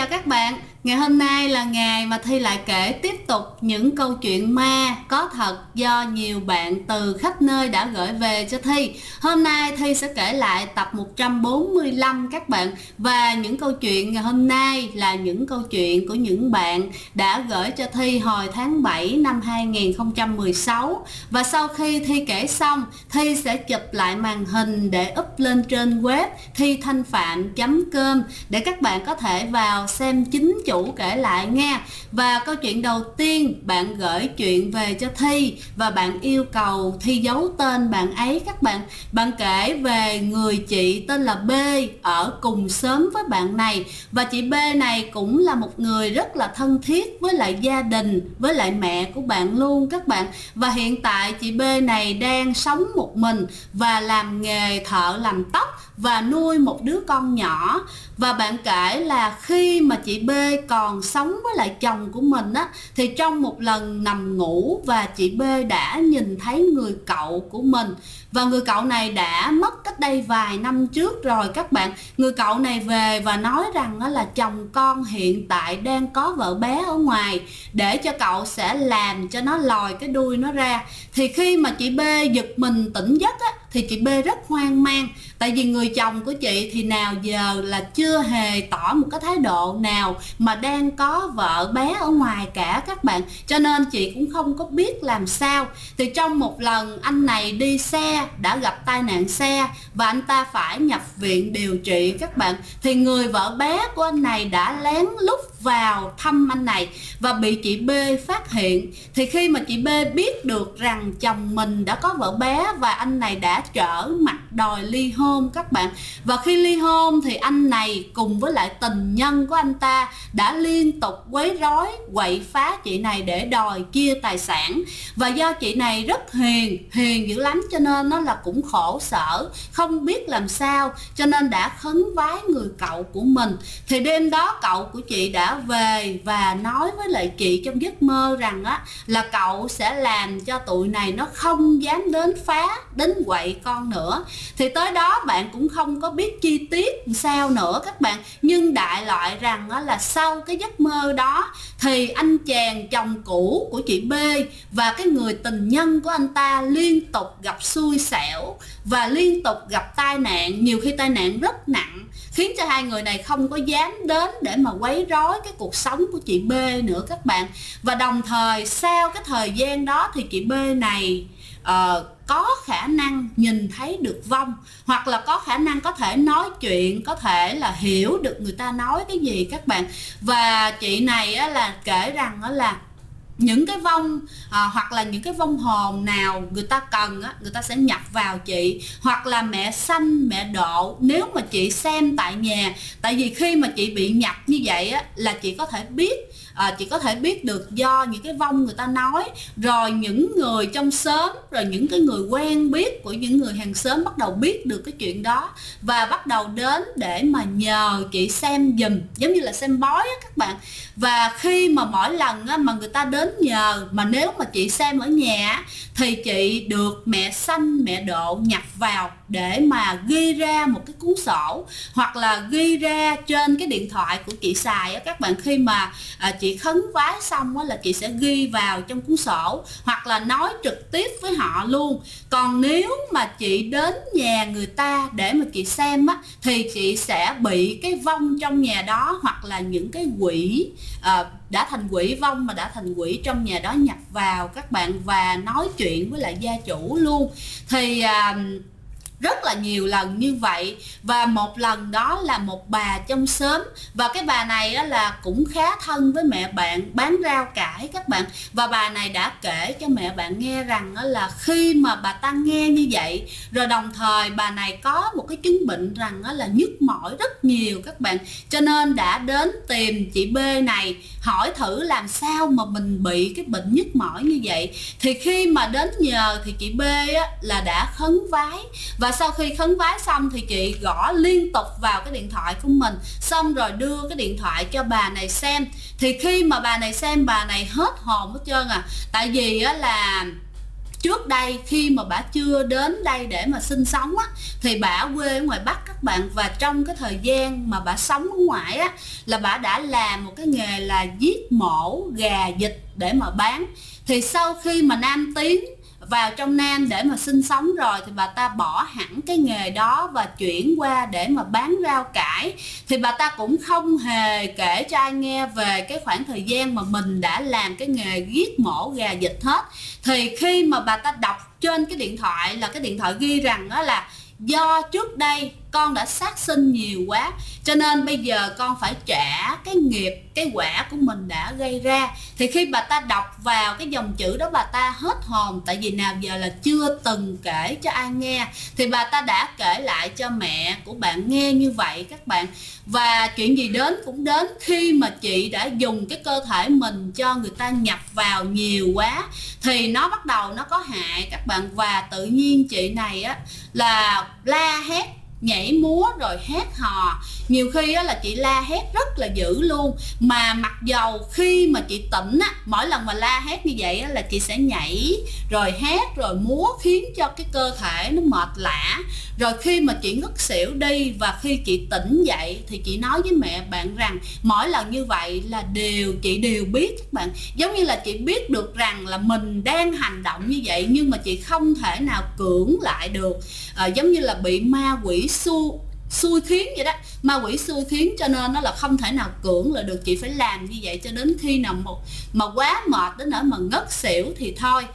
chào các bạn. Ngày hôm nay là ngày mà Thi lại kể tiếp tục những câu chuyện ma có thật do nhiều bạn từ khắp nơi đã gửi về cho Thi. Hôm nay Thi sẽ kể lại tập 145 các bạn. Và những câu chuyện ngày hôm nay là những câu chuyện của những bạn đã gửi cho Thi hồi tháng 7 năm 2016. Và sau khi Thi kể xong, Thi sẽ chụp lại màn hình để up lên trên web thithanhpham.com để các bạn có thể vào xem chính chủ kể lại nha. Và câu chuyện đầu tiên, bạn gửi chuyện về cho Thi và bạn yêu cầu Thi giấu tên bạn ấy các bạn. Bạn kể về người chị tên là B ở cùng xóm với bạn này, và chị B này cũng là một người rất là thân thiết với lại gia đình, với lại mẹ của bạn luôn các bạn. Và hiện tại chị B này đang sống một mình và làm nghề thợ làm tóc và nuôi một đứa con nhỏ. Và bạn kể là khi mà chị B còn sống với lại chồng của mình á, thì trong một lần nằm ngủ và chị B đã nhìn thấy người cậu của mình. Và người cậu này đã mất cách đây vài năm trước rồi các bạn. Người cậu này về và nói rằng là chồng con hiện tại đang có vợ bé ở ngoài, để cho cậu sẽ làm cho nó lòi cái đuôi nó ra. Thì khi mà chị B giật mình tỉnh giấc á, thì chị B rất hoang mang. Tại vì người chồng của chị thì nào giờ là chưa hề tỏ một cái thái độ nào mà đang có vợ bé ở ngoài cả các bạn. Cho nên chị cũng không có biết làm sao. Thì trong một lần anh này đi xe đã gặp tai nạn xe và anh ta phải nhập viện điều trị các bạn. Thì người vợ bé của anh này đã lén lút vào thăm anh này và bị chị B phát hiện. Thì khi mà chị B biết được rằng chồng mình đã có vợ bé và anh này đã trở mặt đòi ly hôn các bạn. Và khi ly hôn thì anh này cùng với lại tình nhân của anh ta đã liên tục quấy rối, quậy phá chị này để đòi chia tài sản. Và do chị này rất hiền dữ lắm, cho nên nó là cũng khổ sở, không biết làm sao, cho nên đã khấn vái người cậu của mình. Thì đêm đó cậu của chị đã về và nói với lại chị trong giấc mơ rằng á, là cậu sẽ làm cho tụi này nó không dám đến phá, đến quậy con nữa. Thì tới đó bạn cũng không có biết chi tiết sao nữa các bạn. Nhưng đại loại rằng á, là sau cái giấc mơ đó thì anh chàng chồng cũ của chị B và cái người tình nhân của anh ta liên tục gặp xui xẻo và liên tục gặp tai nạn, nhiều khi tai nạn rất nặng, khiến cho hai người này không có dám đến để mà quấy rối cái cuộc sống của chị B nữa các bạn. Và đồng thời sau cái thời gian đó thì chị B này có khả năng nhìn thấy được vong, hoặc là có khả năng có thể nói chuyện, có thể là hiểu được người ta nói cái gì các bạn. Và chị này á, là kể rằng á, là những cái vong hoặc là những cái vong hồn nào người ta cần á, người ta sẽ nhập vào chị, hoặc là mẹ sanh mẹ độ nếu mà chị xem tại nhà. Tại vì khi mà chị bị nhập như vậy á, là chị có thể biết chị có thể biết được do những cái vong người ta nói. Rồi những người trong xóm, rồi những cái người quen biết của những người hàng xóm bắt đầu biết được cái chuyện đó và bắt đầu đến để mà nhờ chị xem giùm, giống như là xem bói á các bạn. Và khi mà mỗi lần á, mà người ta đến nhờ, mà nếu mà chị xem ở nhà thì chị được mẹ sanh mẹ độ nhập vào để mà ghi ra một cái cuốn sổ, hoặc là ghi ra trên cái điện thoại của chị xài á các bạn. Khi mà chị khấn vái xong á, là chị sẽ ghi vào trong cuốn sổ, hoặc là nói trực tiếp với họ luôn. Còn nếu mà chị đến nhà người ta để mà chị xem á, thì chị sẽ bị cái vong trong nhà đó, hoặc là những cái quỷ đã thành quỷ, vong mà đã thành quỷ trong nhà đó nhập vào các bạn và nói chuyện với lại gia chủ luôn. Thì rất là nhiều lần như vậy. Và một lần đó là một bà trong xóm, và cái bà này á, là cũng khá thân với mẹ bạn bán rau cải các bạn. Và bà này đã kể cho mẹ bạn nghe rằng á, là khi mà bà ta nghe như vậy, rồi đồng thời bà này có một cái chứng bệnh rằng á, là nhức mỏi rất nhiều các bạn, cho nên đã đến tìm chị B này hỏi thử làm sao mà mình bị cái bệnh nhức mỏi như vậy. Thì khi mà đến nhờ thì chị B á, là đã khấn vái. Và sau khi khấn vái xong thì chị gõ liên tục vào cái điện thoại của mình, xong rồi đưa cái điện thoại cho bà này xem. Thì khi mà bà này xem, bà này hết hồn hết trơn Tại vì á, là trước đây khi mà bà chưa đến đây để mà sinh sống á, thì bà ở quê ở ngoài Bắc các bạn, và trong cái thời gian mà bà sống ở ngoài á là bà đã làm một cái nghề là giết mổ gà vịt để mà bán. Thì sau khi mà Nam tiến vào trong Nam để mà sinh sống rồi thì bà ta bỏ hẳn cái nghề đó và chuyển qua để mà bán rau cải. Thì bà ta cũng không hề kể cho ai nghe về cái khoảng thời gian mà mình đã làm cái nghề giết mổ gà vịt hết. Thì khi mà bà ta đọc trên cái điện thoại, là cái điện thoại ghi rằng đó là do trước đây con đã sát sinh nhiều quá, cho nên bây giờ con phải trả cái nghiệp, cái quả của mình đã gây ra. Thì khi bà ta đọc vào cái dòng chữ đó, bà ta hết hồn, tại vì nào giờ là chưa từng kể cho ai nghe. Thì bà ta đã kể lại cho mẹ của bạn nghe như vậy các bạn. Và chuyện gì đến cũng đến, khi mà chị đã dùng cái cơ thể mình cho người ta nhập vào nhiều quá thì nó bắt đầu nó có hại các bạn. Và tự nhiên chị này á là la hét, nhảy múa rồi hét hò. Nhiều khi á là chị la hét rất là dữ luôn, mà mặc dầu khi mà chị tỉnh á, mỗi lần mà la hét như vậy á là chị sẽ nhảy rồi hét rồi múa, khiến cho cái cơ thể nó mệt lả. Rồi khi mà chị ngất xỉu đi và khi chị tỉnh dậy thì chị nói với mẹ bạn rằng mỗi lần như vậy là chị đều biết các bạn. Giống như là chị biết được rằng là mình đang hành động như vậy, nhưng mà chị không thể nào cưỡng lại được. Giống như là bị ma quỷ xui khiến vậy đó, ma quỷ xui khiến, cho nên nó là không thể nào cưỡng lại được. Chị phải làm như vậy cho đến khi nào mà quá mệt đến nỗi mà ngất xỉu thì thôi.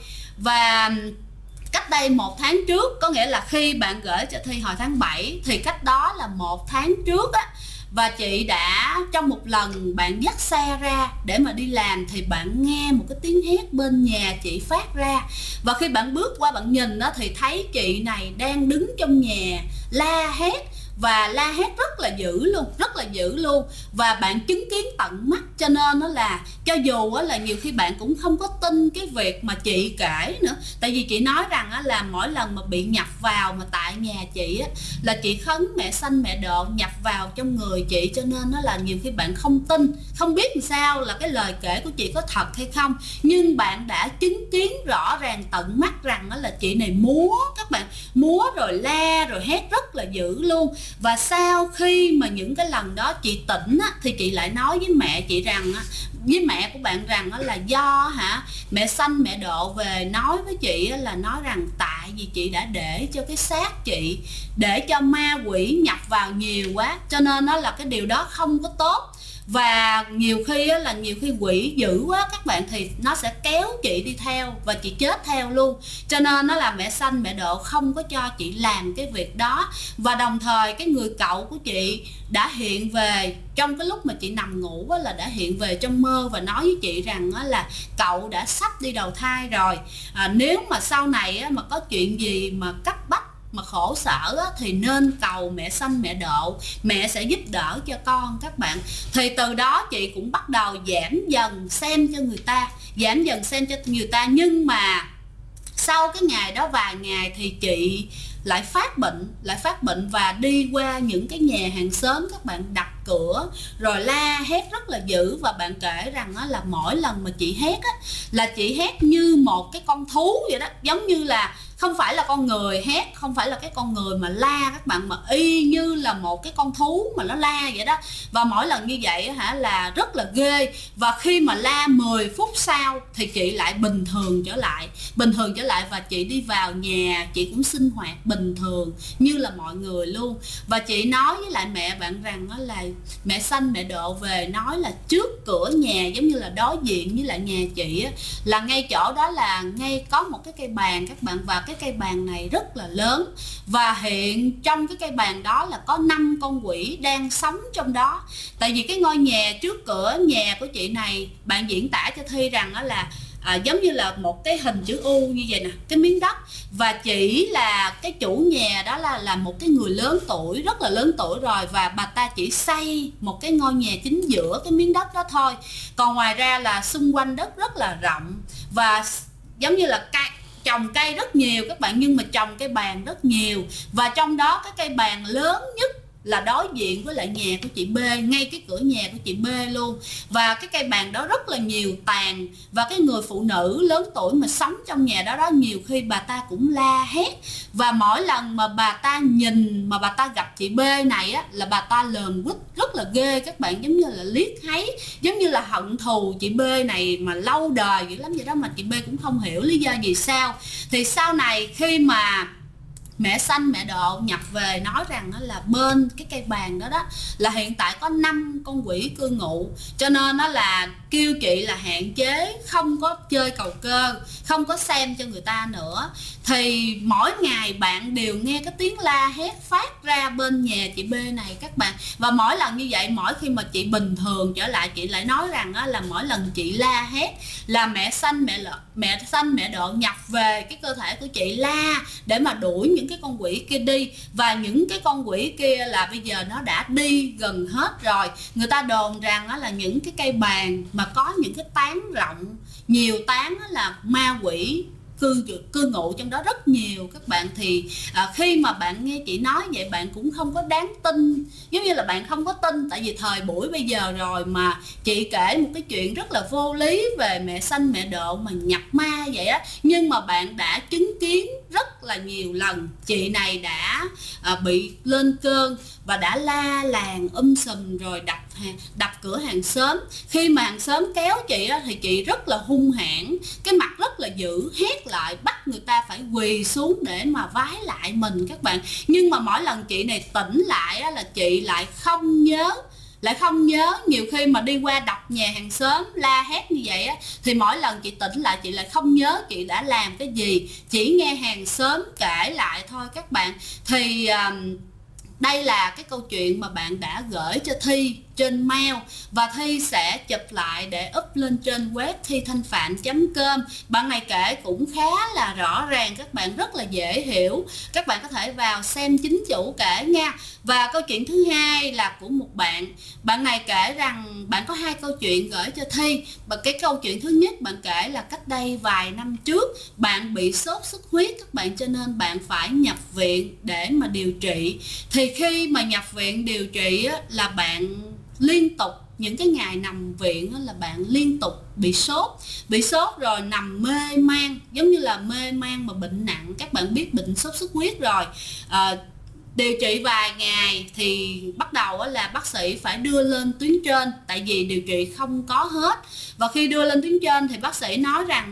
Và cách đây 1 tháng trước, có nghĩa là khi bạn gửi cho Thi hồi tháng 7 thì cách đó là 1 tháng trước á, và chị đã trong một lần bạn dắt xe ra để mà đi làm thì bạn nghe một cái tiếng hét bên nhà chị phát ra. Và khi bạn bước qua bạn nhìn đó thì thấy chị này đang đứng trong nhà la hét, và la hét rất là dữ luôn, và bạn chứng kiến tận mắt. Cho nên nó là cho dù là nhiều khi bạn cũng không có tin cái việc mà chị kể nữa, tại vì chị nói rằng là mỗi lần mà bị nhập vào mà tại nhà chị là chị khấn mẹ sanh mẹ độ nhập vào trong người chị, cho nên nó là nhiều khi bạn không tin, không biết làm sao là cái lời kể của chị có thật hay không, nhưng bạn đã chứng kiến rõ ràng tận mắt rằng là chị này múa các bạn, múa rồi la rồi hét rất là dữ luôn. Và sau khi mà những cái lần đó chị tỉnh thì chị lại nói với mẹ chị rằng, với mẹ của bạn rằng là do mẹ sanh mẹ độ về nói với chị là nói rằng tại vì chị đã để cho cái xác chị, để cho ma quỷ nhập vào nhiều quá, cho nên nó là cái điều đó không có tốt. Và nhiều khi quỷ dữ quá các bạn thì nó sẽ kéo chị đi theo và chị chết theo luôn. Cho nên nó là mẹ sanh mẹ độ không có cho chị làm cái việc đó. Và đồng thời cái người cậu của chị đã hiện về trong cái lúc mà chị nằm ngủ là đã hiện về trong mơ và nói với chị rằng là cậu đã sắp đi đầu thai rồi. Nếu mà sau này mà có chuyện gì mà cấp bách mà khổ sở thì nên cầu mẹ sanh mẹ độ, mẹ sẽ giúp đỡ cho con các bạn. Thì từ đó chị cũng bắt đầu giảm dần xem cho người ta, nhưng mà sau cái ngày đó vài ngày thì chị lại phát bệnh và đi qua những cái nhà hàng xóm các bạn, đập cửa rồi la hét rất là dữ. Và bạn kể rằng là mỗi lần mà chị hét là chị hét như một cái con thú vậy đó, giống như là không phải là con người hét, không phải là cái con người mà la các bạn, mà y như là một cái con thú mà nó la vậy đó. Và mỗi lần như vậy là rất là ghê. Và khi mà la 10 phút sau thì chị lại bình thường trở lại và chị đi vào nhà, chị cũng sinh hoạt bình thường như là mọi người luôn. Và chị nói với lại mẹ bạn rằng là mẹ sanh mẹ độ về nói là trước cửa nhà, giống như là đối diện với lại nhà chị là ngay chỗ đó là ngay có một cái cây bàn các bạn, và cái cây bàn này rất là lớn, và hiện trong cái cây bàn đó là có 5 con quỷ đang sống trong đó. Tại vì cái ngôi nhà trước cửa nhà của chị này, bạn diễn tả cho Thi rằng là giống như là một cái hình chữ U như vậy nè, cái miếng đất. Và chỉ là cái chủ nhà đó là một cái người lớn tuổi, rất là lớn tuổi rồi, và bà ta chỉ xây một cái ngôi nhà chính giữa cái miếng đất đó thôi. Còn ngoài ra là xung quanh đất rất là rộng, và giống như là trồng cây rất nhiều các bạn, nhưng mà trồng cây bàn rất nhiều. Và trong đó cái cây bàn lớn nhất là đối diện với lại nhà của chị B, ngay cái cửa nhà của chị B luôn. Và cái cây bàn đó rất là nhiều tàn, và cái người phụ nữ lớn tuổi mà sống trong nhà đó nhiều khi bà ta cũng la hét. Và mỗi lần mà bà ta nhìn, mà bà ta gặp chị B này á, là bà ta lờn quýt rất là ghê các bạn, giống như là liếc thấy, giống như là hận thù chị B này mà lâu đời dữ lắm vậy đó, mà chị B cũng không hiểu lý do gì sao. Thì sau này khi mà mẹ Xanh mẹ Độ nhập về nói rằng là bên cái cây bàn đó là hiện tại có 5 con quỷ cư ngụ, cho nên nó là kêu chị là hạn chế không có chơi cầu cơ, không có xem cho người ta nữa. Thì mỗi ngày bạn đều nghe cái tiếng la hét phát ra bên nhà chị B này các bạn. Và mỗi lần như vậy, mỗi khi mà chị bình thường trở lại, chị lại nói rằng là mỗi lần chị la hét là mẹ Xanh mẹ Độ nhập về cái cơ thể của chị, la để mà đuổi những cái con quỷ kia đi. Và những cái con quỷ kia là bây giờ nó đã đi gần hết rồi. Người ta đồn rằng là những cái cây bàn mà có những cái tán rộng, nhiều tán là ma quỷ cư ngụ trong đó rất nhiều các bạn. Thì khi mà bạn nghe chị nói vậy, bạn cũng không có đáng tin, giống như là bạn không có tin, tại vì thời buổi bây giờ rồi mà chị kể một cái chuyện rất là vô lý về mẹ Xanh mẹ Độ mà nhập ma vậy á. Nhưng mà bạn đã chứng kiến rất là nhiều lần chị này đã bị lên cơn và đã la làng sùm, rồi đập cửa hàng xóm. Khi mà hàng xóm kéo chị á, thì chị rất là hung hãn, cái mặt rất là dữ, hét lại, bắt người ta phải quỳ xuống để mà vái lại mình các bạn. Nhưng mà mỗi lần chị này tỉnh lại á, là chị lại không nhớ. Nhiều khi mà đi qua đập nhà hàng xóm la hét như vậy á, thì mỗi lần chị tỉnh lại chị lại không nhớ chị đã làm cái gì, chỉ nghe hàng xóm kể lại thôi các bạn. Thì đây là cái câu chuyện mà bạn đã gửi cho Thi trên mail, và Thi sẽ chụp lại để up lên trên web thithanhpham.com. Bạn này kể cũng khá là rõ ràng các bạn, rất là dễ hiểu, các bạn có thể vào xem chính chủ kể nha. Và câu chuyện thứ hai là của một bạn này kể rằng bạn có 2 câu chuyện gửi cho Thi. Và cái câu chuyện thứ nhất bạn kể là cách đây vài năm trước bạn bị sốt xuất huyết các bạn, cho nên bạn phải nhập viện để mà điều trị. Thì khi mà nhập viện điều trị á, là bạn liên tục, những cái ngày nằm viện là bạn liên tục bị sốt rồi nằm mê man, giống như là mê man mà bệnh nặng. Các bạn biết bệnh sốt xuất huyết rồi. Điều trị vài ngày thì bắt đầu là bác sĩ phải đưa lên tuyến trên, tại vì điều trị không có hết. Và khi đưa lên tuyến trên thì bác sĩ nói rằng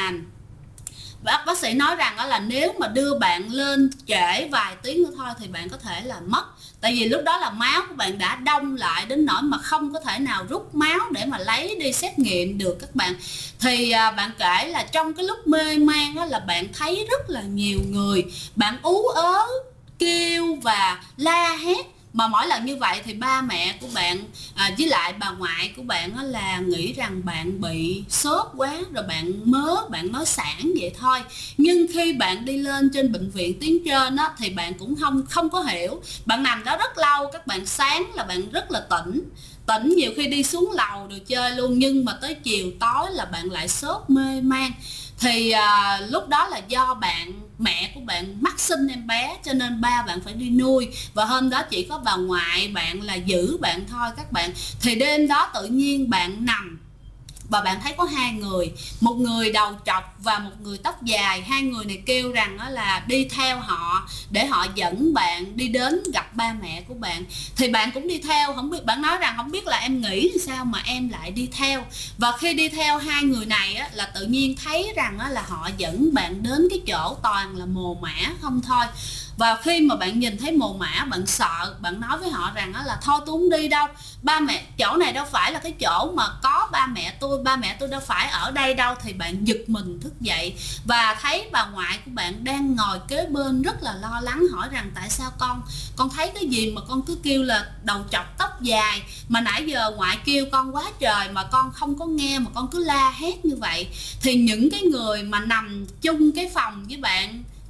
là nếu mà đưa bạn lên trễ vài tiếng nữa thôi thì bạn có thể là mất. Tại vì lúc đó là máu của bạn đã đông lại đến nỗi mà không có thể nào rút máu để mà lấy đi xét nghiệm được các bạn. Thì bạn kể là trong cái lúc mê man là bạn thấy rất là nhiều người, bạn ú ớ, kêu và la hét. Mà mỗi lần như vậy thì ba mẹ của bạn với lại bà ngoại của bạn là nghĩ rằng bạn bị sốt quá, rồi bạn bạn nói sảng vậy thôi. Nhưng khi bạn đi lên trên bệnh viện tuyến trên thì bạn cũng không có hiểu. Bạn nằm đó rất lâu các bạn, sáng là bạn rất là tỉnh, nhiều khi đi xuống lầu được chơi luôn, nhưng mà tới chiều tối là bạn lại sốt mê man. Thì lúc đó là do mẹ của bạn mắc sinh em bé, cho nên ba bạn phải đi nuôi, và hôm đó chỉ có bà ngoại bạn là giữ bạn thôi các bạn. Thì đêm đó tự nhiên bạn nằm và bạn thấy có 2 người, một người đầu trọc và một người tóc dài. 2 người này kêu rằng là đi theo họ để họ dẫn bạn đi đến gặp ba mẹ của bạn. Thì bạn cũng đi theo, không biết, bạn nói rằng không biết là em nghĩ sao mà em lại đi theo. Và khi đi theo 2 người này là tự nhiên thấy rằng là họ dẫn bạn đến cái chỗ toàn là mồ mả không thôi. Và khi mà bạn nhìn thấy mồ mả, bạn sợ, bạn nói với họ rằng là thôi tôi không đi đâu, ba mẹ, chỗ này đâu phải là cái chỗ mà có ba mẹ tôi đâu phải ở đây đâu. Thì bạn giật mình thức dậy và thấy bà ngoại của bạn đang ngồi kế bên rất là lo lắng, hỏi rằng tại sao con thấy cái gì mà con cứ kêu là đầu trọc tóc dài, mà nãy giờ ngoại kêu con quá trời mà con không có nghe, mà con cứ la hét như vậy. Thì những cái người mà nằm chung cái phòng với bạn,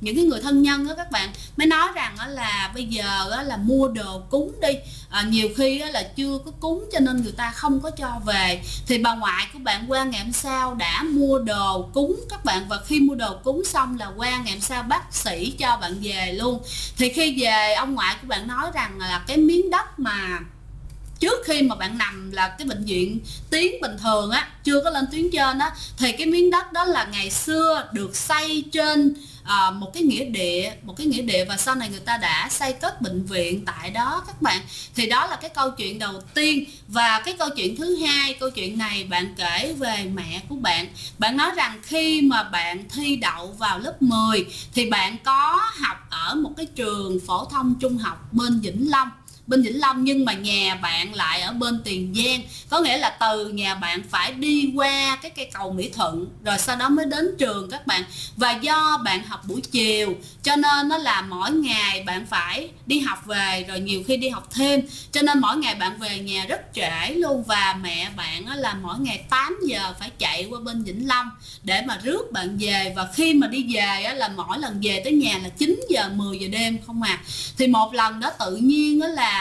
những cái người thân nhân đó các bạn, mới nói rằng là bây giờ là mua đồ cúng đi, nhiều khi là chưa có cúng cho nên người ta không có cho về. Thì bà ngoại của bạn qua ngày hôm sau đã mua đồ cúng các bạn, và khi mua đồ cúng xong là qua ngày hôm sau bác sĩ cho bạn về luôn. Thì khi về, ông ngoại của bạn nói rằng là cái miếng đất mà trước khi mà bạn nằm là cái bệnh viện tuyến bình thường á, chưa có lên tuyến trên á, thì cái miếng đất đó là ngày xưa được xây trên một cái nghĩa địa, và sau này người ta đã xây cất bệnh viện tại đó các bạn. Thì đó là cái câu chuyện đầu tiên. Và cái câu chuyện thứ hai, câu chuyện này bạn kể về mẹ của bạn. Bạn nói rằng khi mà bạn thi đậu vào lớp 10 thì bạn có học ở một cái trường phổ thông trung học bên Vĩnh Long, nhưng mà nhà bạn lại ở bên Tiền Giang, có nghĩa là từ nhà bạn phải đi qua cái cây cầu Mỹ Thuận rồi sau đó mới đến trường các bạn. Và do bạn học buổi chiều cho nên nó là mỗi ngày bạn phải đi học về, rồi nhiều khi đi học thêm, cho nên mỗi ngày bạn về nhà rất trễ luôn. Và mẹ bạn là mỗi ngày 8 giờ phải chạy qua bên Vĩnh Long để mà rước bạn về, và khi mà đi về là mỗi lần về tới nhà là 9 giờ 10 giờ đêm không à. Thì một lần đó tự nhiên là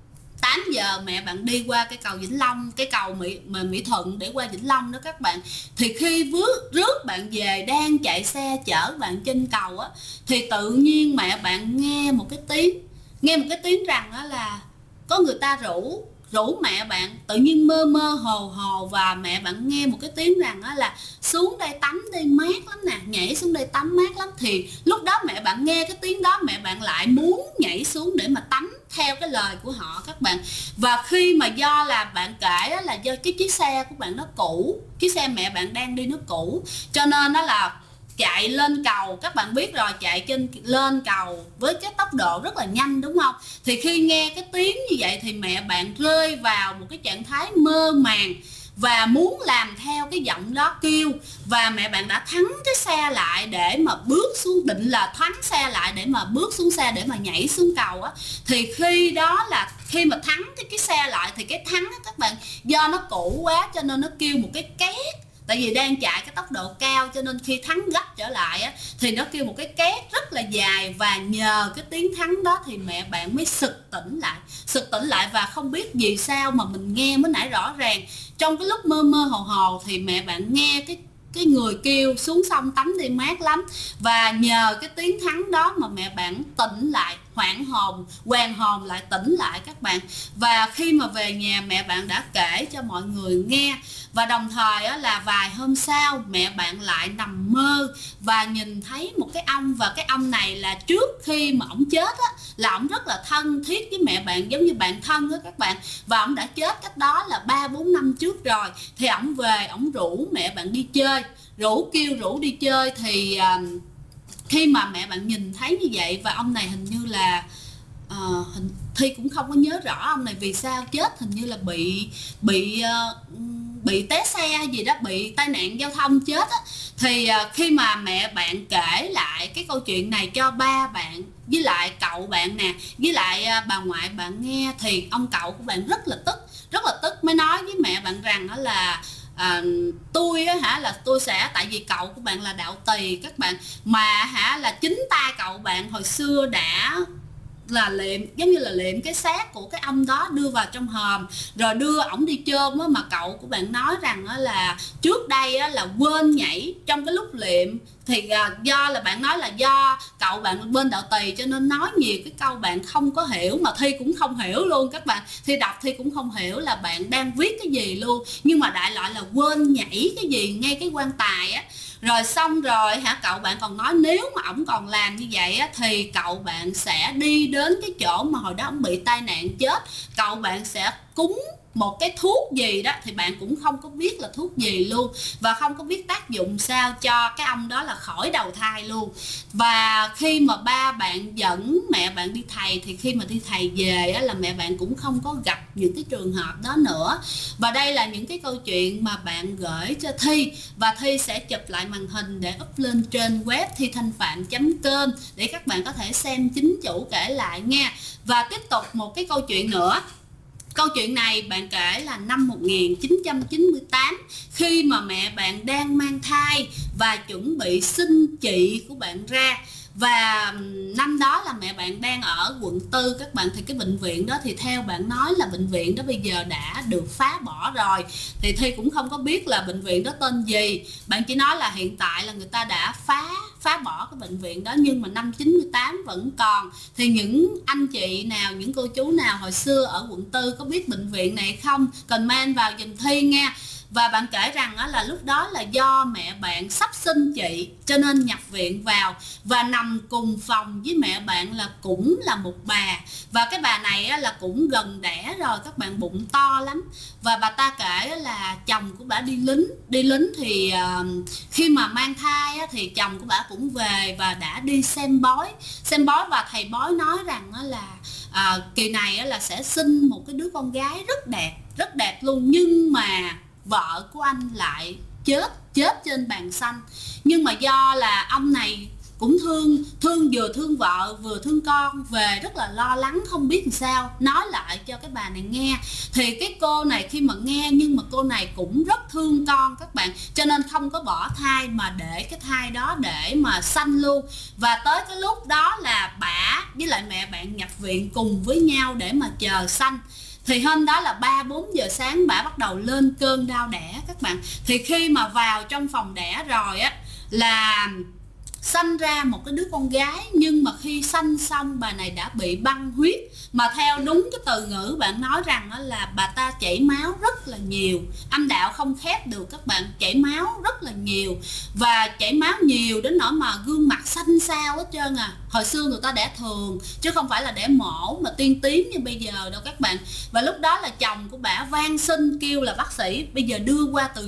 8 giờ mẹ bạn đi qua cái cầu Vĩnh Long, cái cầu Mỹ Thuận để qua Vĩnh Long đó các bạn. Thì khi rước bạn về, đang chạy xe chở bạn trên cầu á, thì tự nhiên mẹ bạn nghe một cái tiếng rằng đó là có người ta rủ mẹ bạn, tự nhiên mơ mơ hồ hồ, và mẹ bạn nghe một cái tiếng rằng đó là xuống đây tắm đi, mát lắm nè, nhảy xuống đây tắm mát lắm. Thì lúc đó mẹ bạn nghe cái tiếng đó, mẹ bạn lại muốn nhảy xuống để mà tắm theo cái lời của họ các bạn. Và khi mà do là bạn kể là do cái chiếc xe của bạn nó cũ, chiếc xe mẹ bạn đang đi nó cũ, cho nên đó là chạy lên cầu, các bạn biết rồi, chạy lên cầu với cái tốc độ rất là nhanh đúng không? Thì khi nghe cái tiếng như vậy thì mẹ bạn rơi vào một cái trạng thái mơ màng và muốn làm theo cái giọng đó kêu, và mẹ bạn đã thắng cái xe lại để mà bước xuống, định là thắng xe lại để mà bước xuống xe để mà nhảy xuống cầu á. Thì khi đó là khi mà thắng cái xe lại thì cái thắng á các bạn, do nó cũ quá cho nên nó kêu một cái két. Tại vì đang chạy cái tốc độ cao cho nên khi thắng gấp trở lại á, thì nó kêu một cái két rất là dài, và nhờ cái tiếng thắng đó thì mẹ bạn mới sực tỉnh lại. Và không biết vì sao mà mình nghe mới nãy rõ ràng, trong cái lúc mơ mơ hồ hồ thì mẹ bạn nghe cái người kêu xuống sông tắm đi mát lắm, và nhờ cái tiếng thắng đó mà mẹ bạn tỉnh lại, hoàn hồn lại, tỉnh lại các bạn. Và khi mà về nhà mẹ bạn đã kể cho mọi người nghe, và đồng thời là vài hôm sau mẹ bạn lại nằm mơ và nhìn thấy một cái ông, và cái ông này là trước khi mà ổng chết á, là ổng rất là thân thiết với mẹ bạn, giống như bạn thân á các bạn. Và ổng đã chết cách đó là 3-4 năm trước rồi. Thì ổng về, ổng rủ mẹ bạn đi chơi, rủ đi chơi. Thì khi mà mẹ bạn nhìn thấy như vậy, và ông này hình như là Thi cũng không có nhớ rõ ông này vì sao chết, hình như là bị té xe hay gì đó, bị tai nạn giao thông chết á. Thì khi mà mẹ bạn kể lại cái câu chuyện này cho ba bạn với lại cậu bạn nè, với lại bà ngoại bạn nghe, thì ông cậu của bạn rất là tức, mới nói với mẹ bạn rằng đó là tôi sẽ, tại vì cậu của bạn là đạo tỳ các bạn, mà là chính tay cậu bạn hồi xưa đã là giống như là liệm cái xác của cái ông đó đưa vào trong hòm rồi đưa ổng đi chôn á. Mà cậu của bạn nói rằng là trước đây là quên nhảy trong cái lúc liệm, thì do là bạn nói là do cậu bạn bên đạo tỳ cho nên nói nhiều cái câu bạn không có hiểu, mà Thi cũng không hiểu luôn các bạn. Thi đọc Thi cũng không hiểu là bạn đang viết cái gì luôn, nhưng mà đại loại là quên nhảy cái gì ngay cái quan tài á. Rồi xong rồi cậu bạn còn nói nếu mà ổng còn làm như vậy á, thì cậu bạn sẽ đi đến cái chỗ mà hồi đó ổng bị tai nạn chết, cậu bạn sẽ cúng một cái thuốc gì đó, thì bạn cũng không có biết là thuốc gì luôn, và không có biết tác dụng sao cho cái ông đó là khỏi đầu thai luôn. Và khi mà ba bạn dẫn mẹ bạn đi thầy, thì khi mà đi thầy về á, là mẹ bạn cũng không có gặp những cái trường hợp đó nữa. Và đây là những cái câu chuyện mà bạn gửi cho Thi, và Thi sẽ chụp lại màn hình để up lên trên web thithanhpham.com để các bạn có thể xem chính chủ kể lại nha. Và tiếp tục một cái câu chuyện nữa. Câu chuyện này bạn kể là năm 1998, khi mà mẹ bạn đang mang thai và chuẩn bị sinh chị của bạn ra. Và năm đó là mẹ bạn đang ở quận 4 các bạn, thì cái bệnh viện đó thì theo bạn nói là bệnh viện đó bây giờ đã được phá bỏ rồi. Thì Thi cũng không có biết là bệnh viện đó tên gì, bạn chỉ nói là hiện tại là người ta đã phá bỏ cái bệnh viện đó, nhưng mà năm 98 vẫn còn. Thì những anh chị nào, những cô chú nào hồi xưa ở quận 4 có biết bệnh viện này không, comment vào giùm Thi nha. Và bạn kể rằng là lúc đó là do mẹ bạn sắp sinh chị cho nên nhập viện vào, và nằm cùng phòng với mẹ bạn là cũng là một bà, và cái bà này là cũng gần đẻ rồi các bạn, bụng to lắm. Và bà ta kể là chồng của bà đi lính thì khi mà mang thai thì chồng của bà cũng về và đã đi xem bói, và thầy bói nói rằng là kỳ này là sẽ sinh một cái đứa con gái rất đẹp luôn. Nhưng mà vợ của anh lại chết trên bàn xanh. Nhưng mà do là ông này cũng vừa thương vợ vừa thương con, về rất là lo lắng không biết làm sao, nói lại cho cái bà này nghe. Thì cái cô này khi mà nghe, nhưng mà cô này cũng rất thương con các bạn, cho nên không có bỏ thai mà để cái thai đó để mà sanh luôn. Và tới cái lúc đó là bà với lại mẹ bạn nhập viện cùng với nhau để mà chờ sanh. Thì hôm đó là 3-4 giờ sáng bà bắt đầu lên cơn đau đẻ các bạn. Thì khi mà vào trong phòng đẻ rồi là sanh ra một cái đứa con gái, nhưng mà khi sanh xong bà này đã bị băng huyết. Mà theo đúng cái từ ngữ bạn nói rằng là bà ta chảy máu rất là nhiều, âm đạo không khép được các bạn, chảy máu rất là nhiều. Và chảy máu nhiều đến nỗi mà gương mặt xanh xao hết trơn Hồi xưa người ta đẻ thường chứ không phải là đẻ mổ mà tiên tiến như bây giờ đâu các bạn. Và lúc đó là chồng của bà van xin kêu là bác sĩ bây giờ đưa bà qua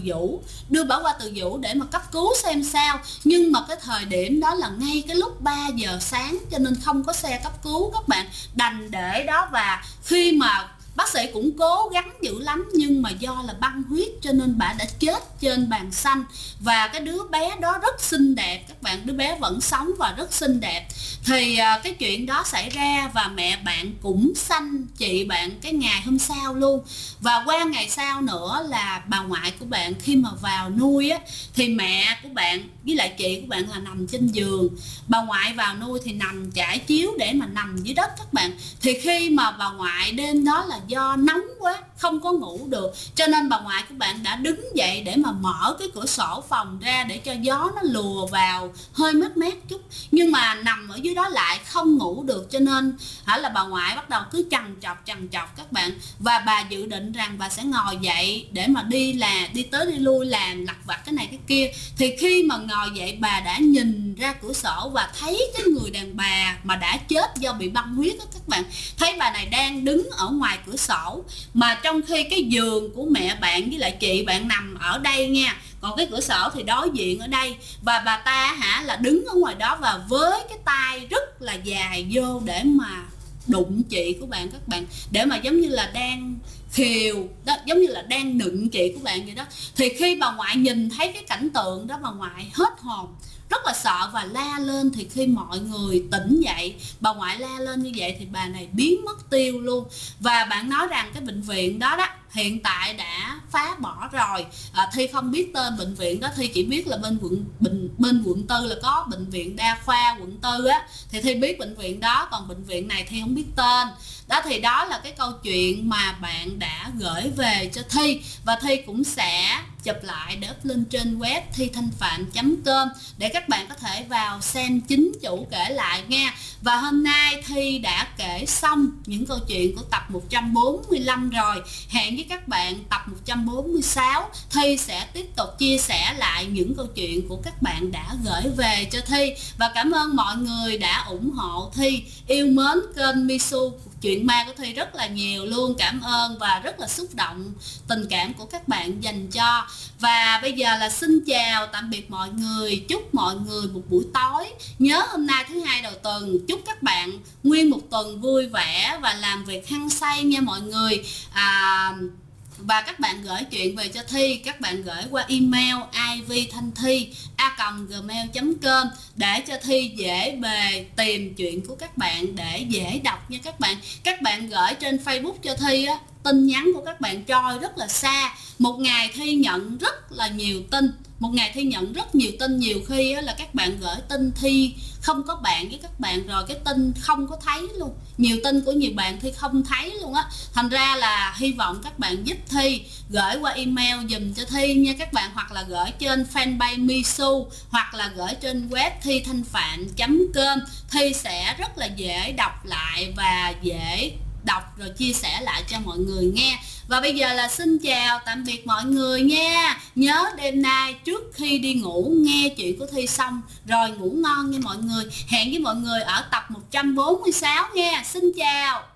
Từ Dũ để mà cấp cứu xem sao. Nhưng mà cái thời điểm đó là ngay cái lúc 3 giờ sáng cho nên không có xe cấp cứu các bạn, đành để đó. Và khi mà bác sĩ cũng cố gắng dữ lắm, nhưng mà do là băng huyết cho nên bà đã chết trên bàn xanh. Và cái đứa bé đó rất xinh đẹp các bạn, đứa bé vẫn sống và rất xinh đẹp. Thì cái chuyện đó xảy ra và mẹ bạn cũng sanh chị bạn cái ngày hôm sau luôn. Và qua ngày sau nữa là bà ngoại của bạn khi mà vào nuôi thì mẹ của bạn với lại chị của bạn là nằm trên giường, bà ngoại vào nuôi thì nằm trải chiếu để mà nằm dưới đất các bạn. Thì khi mà bà ngoại đêm đó là do nóng quá không có ngủ được, cho nên bà ngoại của bạn đã đứng dậy để mà mở cái cửa sổ phòng ra để cho gió nó lùa vào hơi mát mát chút. Nhưng mà nằm ở dưới đó lại không ngủ được, cho nên là bà ngoại bắt đầu cứ trằn trọc các bạn. Và bà dự định rằng bà sẽ ngồi dậy để mà đi tới đi lui làm lặt vặt cái này cái kia. Thì khi mà ngồi dậy bà đã nhìn ra cửa sổ và thấy cái người đàn bà mà đã chết do bị băng huyết đó các bạn. Thấy bà này đang đứng ở ngoài cửa sổ, mà trong khi cái giường của mẹ bạn với lại chị bạn nằm ở đây nha, còn cái cửa sổ thì đối diện ở đây. Và bà ta là đứng ở ngoài đó và với cái tay rất là dài vô để mà đụng chị của bạn các bạn, để mà giống như là đang khiều đó, giống như là đang nựng chị của bạn vậy đó. Thì khi bà ngoại nhìn thấy cái cảnh tượng đó, bà ngoại hết hồn, rất là sợ và la lên. Thì khi mọi người tỉnh dậy, bà ngoại la lên như vậy thì bà này biến mất tiêu luôn. Và bạn nói rằng cái bệnh viện đó hiện tại đã phá bỏ rồi. Thi không biết tên bệnh viện đó, Thi chỉ biết là bên quận 4 là có bệnh viện đa khoa quận 4 thì Thi biết bệnh viện đó, còn bệnh viện này Thi không biết tên. Đó thì đó là cái câu chuyện mà bạn đã gửi về cho Thi, và Thi cũng sẽ chụp lại để up lên trên web thithanhpham.com để các bạn có thể vào xem chính chủ kể lại nha. Và hôm nay Thi đã kể xong những câu chuyện của tập 145 rồi. Hẹn với các bạn tập 146 Thi sẽ tiếp tục chia sẻ lại những câu chuyện của các bạn đã gửi về cho Thi. Và cảm ơn mọi người đã ủng hộ Thi, yêu mến kênh Misu Chuyện Ma của Thi rất là nhiều luôn. Cảm ơn và rất là xúc động tình cảm của các bạn dành cho. Và bây giờ là xin chào tạm biệt mọi người, chúc mọi người một buổi tối. Nhớ hôm nay thứ hai đầu tuần, chúc các bạn nguyên một tuần vui vẻ và làm việc hăng say nha mọi người. Và các bạn gửi chuyện về cho Thi, các bạn gửi qua email ivthanhthi@gmail.com để cho Thi dễ bề tìm chuyện của các bạn để dễ đọc nha các bạn. Các bạn gửi trên Facebook cho Thi tin nhắn của các bạn trôi rất là xa. Một ngày Thi nhận rất là nhiều tin một ngày Thi nhận rất nhiều tin, nhiều khi là các bạn gửi tin Thi không có bạn với các bạn rồi cái tin không có thấy luôn, nhiều tin của nhiều bạn Thi không thấy luôn á. Thành ra là hy vọng các bạn giúp Thi gửi qua email dùm cho Thi nha các bạn, hoặc là gửi trên fanpage Misu, hoặc là gửi trên web thithanhphạn.com. Thi sẽ rất là dễ đọc lại và dễ đọc rồi chia sẻ lại cho mọi người nghe. Và bây giờ là xin chào tạm biệt mọi người nha. Nhớ đêm nay trước khi đi ngủ nghe chuyện của Thi xong rồi ngủ ngon nha mọi người. Hẹn với mọi người ở tập 146 nha. Xin chào.